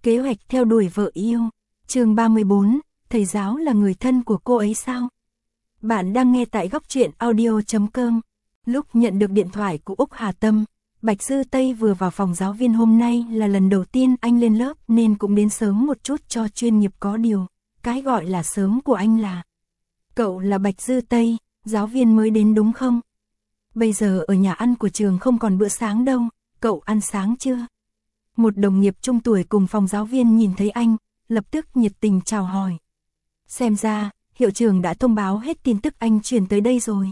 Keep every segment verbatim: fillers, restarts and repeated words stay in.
Kế hoạch theo đuổi vợ yêu. Chương ba mươi bốn, thầy giáo là người thân của cô ấy sao? Bạn đang nghe tại góc truyện audio chấm com. Lúc nhận được điện thoại của Úc Hà Tâm, Bạch Dư Tây vừa vào phòng giáo viên. Hôm nay là lần đầu tiên anh lên lớp nên cũng đến sớm một chút cho chuyên nghiệp. Có điều, cái gọi là sớm của anh là: cậu là Bạch Dư Tây, giáo viên mới đến đúng không? Bây giờ ở nhà ăn của trường không còn bữa sáng đâu, cậu ăn sáng chưa? Một đồng nghiệp trung tuổi cùng phòng giáo viên nhìn thấy anh, lập tức nhiệt tình chào hỏi. Xem ra, hiệu trưởng đã thông báo hết tin tức anh chuyển tới đây rồi.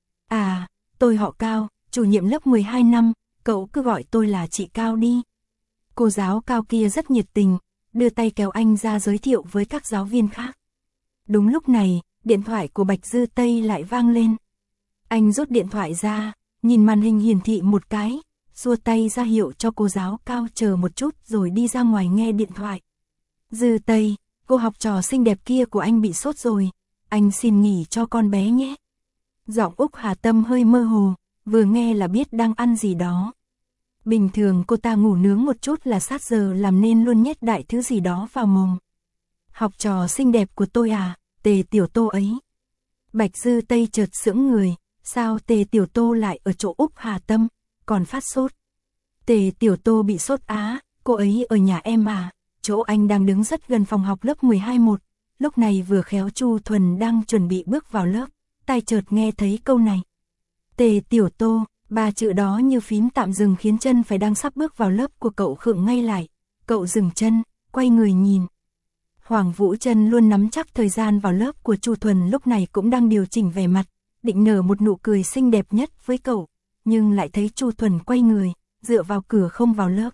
À, tôi họ Cao, chủ nhiệm lớp mười hai năm, cậu cứ gọi tôi là chị Cao đi. Cô giáo Cao kia rất nhiệt tình, đưa tay kéo anh ra giới thiệu với các giáo viên khác. Đúng lúc này, điện thoại của Bạch Dư Tây lại vang lên. Anh rút điện thoại ra, nhìn màn hình hiển thị một cái, xua tay ra hiệu cho cô giáo Cao chờ một chút rồi đi ra ngoài nghe điện thoại. Dư Tây, cô học trò xinh đẹp kia của anh bị sốt rồi, anh xin nghỉ cho con bé nhé. Giọng Úc Hà Tâm hơi mơ hồ, vừa nghe là biết đang ăn gì đó. Bình thường cô ta ngủ nướng một chút là sát giờ làm nên luôn nhét đại thứ gì đó vào mồm. Học trò xinh đẹp của tôi à, Tề Tiểu Tô ấy. Bạch Dư Tây chợt sững người, sao Tề Tiểu Tô lại ở chỗ Úc Hà Tâm, còn phát sốt. Tề Tiểu Tô bị sốt á, cô ấy ở nhà em à. Chỗ anh đang đứng rất gần phòng học lớp mười hai một, lúc này vừa khéo Chu Thuần đang chuẩn bị bước vào lớp, tai chợt nghe thấy câu này. Tề Tiểu Tô, ba chữ đó như phím tạm dừng khiến chân phải đang sắp bước vào lớp của cậu khựng ngay lại. Cậu dừng chân, quay người nhìn. Hoàng Vũ Trân luôn nắm chắc thời gian vào lớp của Chu Thuần lúc này cũng đang điều chỉnh vẻ mặt, định nở một nụ cười xinh đẹp nhất với cậu, nhưng lại thấy Chu Thuần quay người, dựa vào cửa không vào lớp.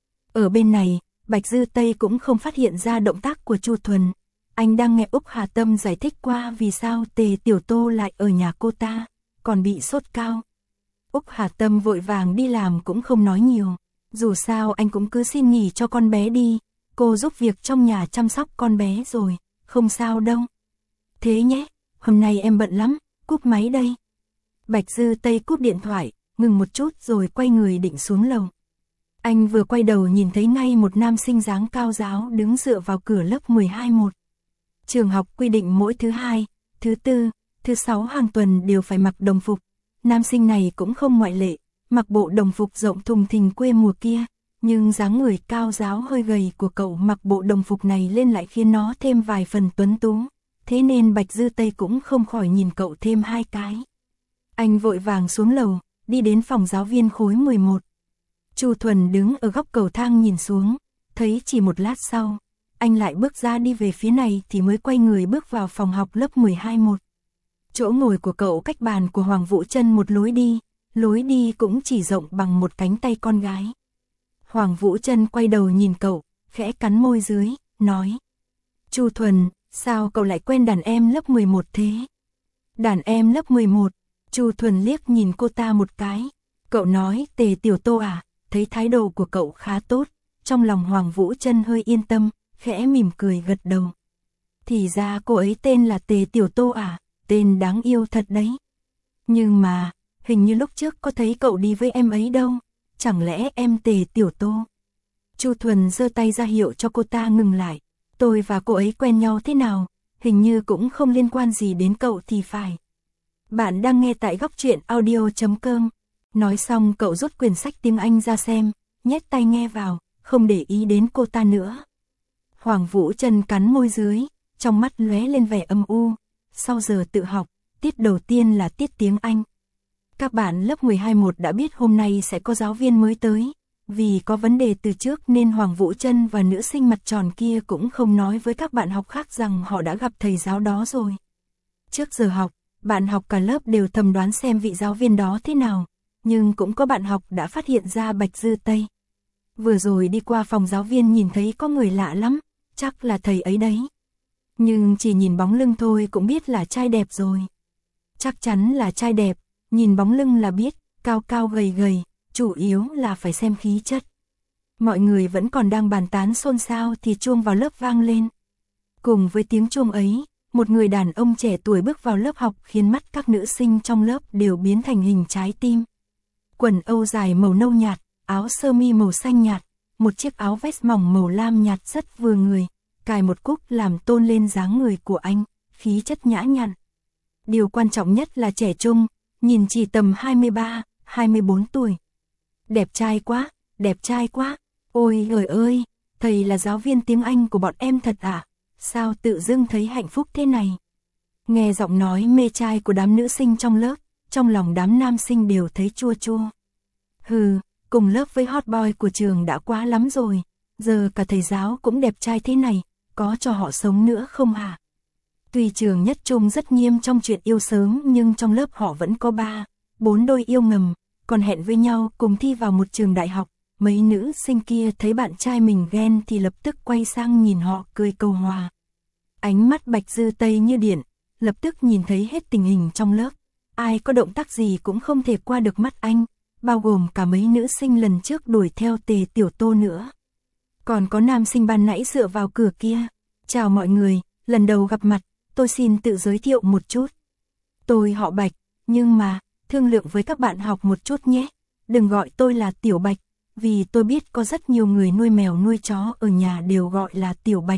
Ở bên này, Bạch Dư Tây cũng không phát hiện ra động tác của Chu Thuần. Anh đang nghe Úc Hà Tâm giải thích qua vì sao Tề Tiểu Tô lại ở nhà cô ta, còn bị sốt cao. Úc Hà Tâm vội vàng đi làm cũng không nói nhiều. Dù sao anh cũng cứ xin nghỉ cho con bé đi. Cô giúp việc trong nhà chăm sóc con bé rồi, không sao đâu. Thế nhé, hôm nay em bận lắm, cúp máy đây. Bạch Dư Tây cúp điện thoại, ngừng một chút rồi quay người định xuống lầu. Anh vừa quay đầu nhìn thấy ngay một nam sinh dáng cao ráo đứng dựa vào cửa lớp mười hai một. Trường học quy định mỗi thứ hai, thứ tư, thứ sáu hàng tuần đều phải mặc đồng phục. Nam sinh này cũng không ngoại lệ, mặc bộ đồng phục rộng thùng thình quê mùa kia, nhưng dáng người cao ráo hơi gầy của cậu mặc bộ đồng phục này lên lại khiến nó thêm vài phần tuấn tú, thế nên Bạch Dư Tây cũng không khỏi nhìn cậu thêm hai cái. Anh vội vàng xuống lầu, đi đến phòng giáo viên khối mười một. Chu Thuần đứng ở góc cầu thang nhìn xuống, thấy chỉ một lát sau, anh lại bước ra đi về phía này thì mới quay người bước vào phòng học lớp mười hai một. Chỗ ngồi của cậu cách bàn của Hoàng Vũ Trân một lối đi, lối đi cũng chỉ rộng bằng một cánh tay con gái. Hoàng Vũ Trân quay đầu nhìn cậu, khẽ cắn môi dưới, nói: Chu Thuần, sao cậu lại quen đàn em lớp mười một thế? Đàn em lớp mười một, Chu Thuần liếc nhìn cô ta một cái. Cậu nói Tề Tiểu Tô à? Thấy thái độ của cậu khá tốt, trong lòng Hoàng Vũ Trân hơi yên tâm, khẽ mỉm cười gật đầu. Thì ra cô ấy tên là Tề Tiểu Tô à? Tên đáng yêu thật đấy. Nhưng mà, hình như lúc trước có thấy cậu đi với em ấy đâu, chẳng lẽ em Tề Tiểu Tô? Chu Thuần giơ tay ra hiệu cho cô ta ngừng lại. Tôi và cô ấy quen nhau thế nào, hình như cũng không liên quan gì đến cậu thì phải. Bạn đang nghe tại góc truyện audio chấm com. Nói xong cậu rút quyển sách tiếng Anh ra xem, nhét tai nghe vào, không để ý đến cô ta nữa. Hoàng Vũ Trân cắn môi dưới, trong mắt lóe lên vẻ âm u. Sau giờ tự học, tiết đầu tiên là tiết tiếng Anh. Các bạn lớp mười hai một đã biết hôm nay sẽ có giáo viên mới tới. Vì có vấn đề từ trước nên Hoàng Vũ Trân và nữ sinh mặt tròn kia cũng không nói với các bạn học khác rằng họ đã gặp thầy giáo đó rồi. Trước giờ học, bạn học cả lớp đều thầm đoán xem vị giáo viên đó thế nào. Nhưng cũng có bạn học đã phát hiện ra Bạch Dư Tây. Vừa rồi đi qua phòng giáo viên nhìn thấy có người lạ lắm, chắc là thầy ấy đấy. Nhưng chỉ nhìn bóng lưng thôi cũng biết là trai đẹp rồi. Chắc chắn là trai đẹp, nhìn bóng lưng là biết, cao cao gầy gầy, chủ yếu là phải xem khí chất. Mọi người vẫn còn đang bàn tán xôn xao thì chuông vào lớp vang lên. Cùng với tiếng chuông ấy, một người đàn ông trẻ tuổi bước vào lớp học khiến mắt các nữ sinh trong lớp đều biến thành hình trái tim. Quần âu dài màu nâu nhạt, áo sơ mi màu xanh nhạt, một chiếc áo vest mỏng màu lam nhạt rất vừa người, cài một cúc làm tôn lên dáng người của anh, khí chất nhã nhặn. Điều quan trọng nhất là trẻ trung, nhìn chỉ tầm hai mươi ba, hai mươi bốn tuổi. Đẹp trai quá, đẹp trai quá, ôi giời ơi, thầy là giáo viên tiếng Anh của bọn em thật à, sao tự dưng thấy hạnh phúc thế này. Nghe giọng nói mê trai của đám nữ sinh trong lớp, trong lòng đám nam sinh đều thấy chua chua. Hừ, cùng lớp với hot boy của trường đã quá lắm rồi, giờ cả thầy giáo cũng đẹp trai thế này, có cho họ sống nữa không hả? Tuy trường nhất trung rất nghiêm trong chuyện yêu sớm nhưng trong lớp họ vẫn có ba, bốn đôi yêu ngầm, còn hẹn với nhau cùng thi vào một trường đại học. Mấy nữ sinh kia thấy bạn trai mình ghen thì lập tức quay sang nhìn họ cười cầu hòa. Ánh mắt Bạch Dư Tây như điện, lập tức nhìn thấy hết tình hình trong lớp. Ai có động tác gì cũng không thể qua được mắt anh, bao gồm cả mấy nữ sinh lần trước đuổi theo Tề Tiểu Tô nữa. Còn có nam sinh ban nãy dựa vào cửa kia. Chào mọi người, lần đầu gặp mặt, tôi xin tự giới thiệu một chút. Tôi họ Bạch, nhưng mà, thương lượng với các bạn học một chút nhé. Đừng gọi tôi là Tiểu Bạch, vì tôi biết có rất nhiều người nuôi mèo nuôi chó ở nhà đều gọi là Tiểu Bạch.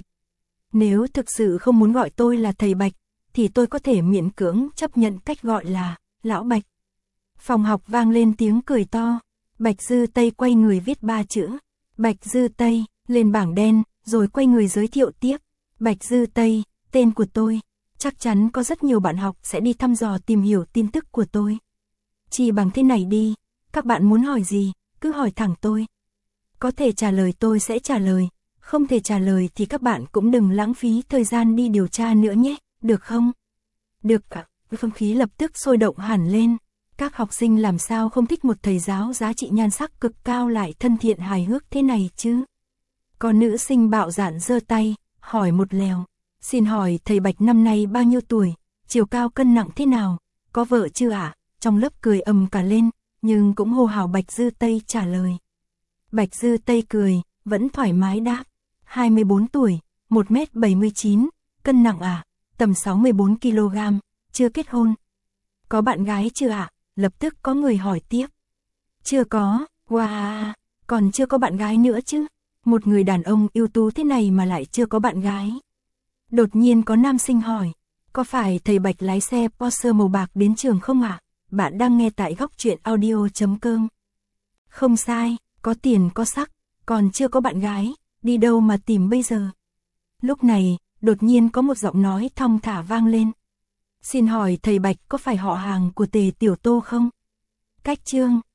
Nếu thực sự không muốn gọi tôi là thầy Bạch, thì tôi có thể miễn cưỡng chấp nhận cách gọi là Lão Bạch. Phòng học vang lên tiếng cười to. Bạch Dư Tây quay người viết ba chữ Bạch Dư Tây lên bảng đen, rồi quay người giới thiệu tiếp. Bạch Dư Tây, tên của tôi. Chắc chắn có rất nhiều bạn học sẽ đi thăm dò tìm hiểu tin tức của tôi. Chỉ bằng thế này đi, các bạn muốn hỏi gì, cứ hỏi thẳng tôi. Có thể trả lời tôi sẽ trả lời, không thể trả lời thì các bạn cũng đừng lãng phí thời gian đi điều tra nữa nhé, được không? Được ạ, không khí lập tức sôi động hẳn lên. Các học sinh làm sao không thích một thầy giáo giá trị nhan sắc cực cao lại thân thiện hài hước thế này chứ? Có nữ sinh bạo dạn giơ tay, hỏi một lèo. Xin hỏi thầy Bạch năm nay bao nhiêu tuổi, chiều cao cân nặng thế nào, có vợ chưa ạ? À? Trong lớp cười ầm cả lên, nhưng cũng hô hào Bạch Dư Tây trả lời. Bạch Dư Tây cười, vẫn thoải mái đáp. hai mươi bốn tuổi, một mét bảy mươi chín, cân nặng à, tầm sáu mươi bốn ki lô gam, chưa kết hôn. Có bạn gái chưa ạ? À? Lập tức có người hỏi tiếp. Chưa có, wow, còn chưa có bạn gái nữa chứ. Một người đàn ông ưu tú thế này mà lại chưa có bạn gái. Đột nhiên có nam sinh hỏi, có phải thầy Bạch lái xe Porsche màu bạc đến trường không ạ? À? Bạn đang nghe tại góc truyện audio chấm com. Không sai, có tiền có sắc, còn chưa có bạn gái, đi đâu mà tìm bây giờ? Lúc này, đột nhiên có một giọng nói thong thả vang lên. Xin hỏi thầy Bạch có phải họ hàng của Tề Tiểu Tô không? Cách chương